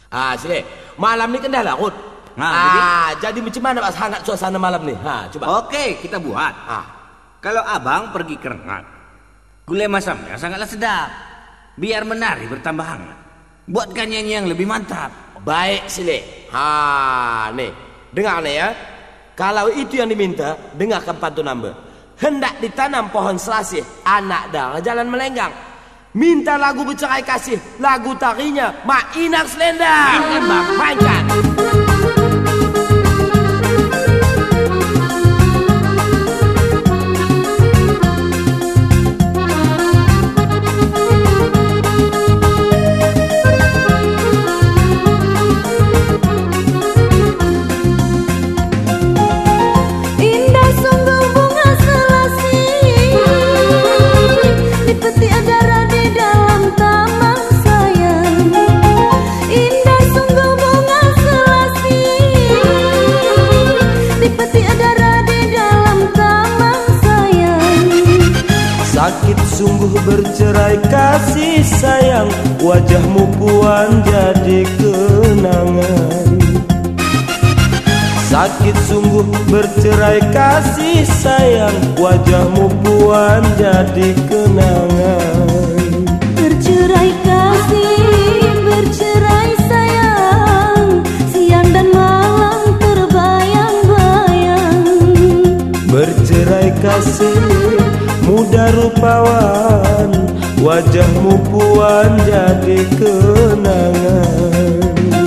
Sini. Malam ni kan dah larut. Jadi macam mana Pak hangat suasana malam ni? Coba. Oke, kita buat. Kalau abang pergi ke rengat, gulai masamnya sangatlah sedap. Biar menari bertambah hangat. Buatkan nyanyi yang lebih mantap. Baik, Sile. Nih. Dengar nih ya. Kalau itu yang diminta, dengarkan pantun namba. Hendak ditanam pohon selasih, anak darah jalan melenggang. Minta lagu bercerai kasih, lagu tarinya Mak Inak Selendang. Mainkan bang, mainkan. Sakit sungguh bercerai kasih sayang, wajahmu puan jadi kenangan. Sakit sungguh bercerai kasih sayang, wajahmu puan jadi kenangan. Bercerai kasih, bercerai sayang, siang dan malam terbayang-bayang. Bercerai kasih muda rupawan, wajahmu puan jadi kenangan.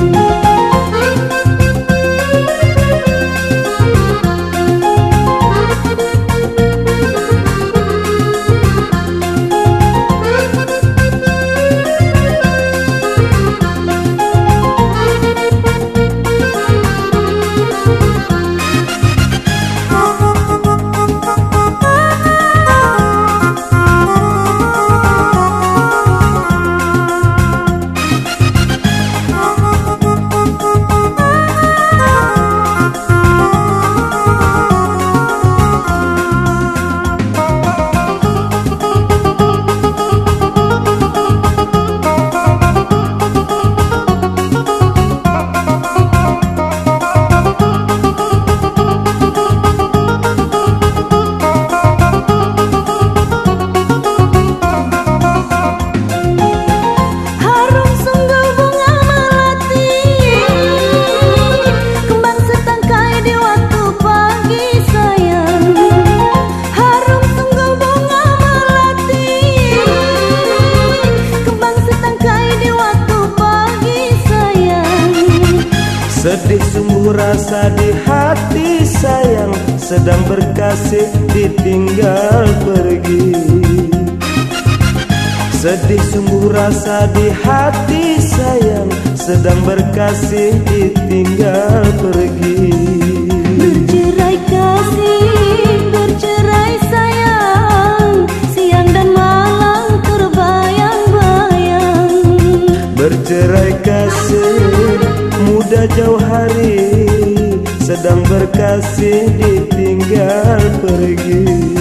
Sedih sungguh rasa di hati sayang, sedang berkasih ditinggal pergi. Sedih sungguh rasa di hati sayang, sedang berkasih ditinggal pergi. Bercerai kasih, bercerai sayang, siang dan malam terbayang-bayang. Bercerai kasih muda jauh hari, sedang berkasih ditinggal pergi.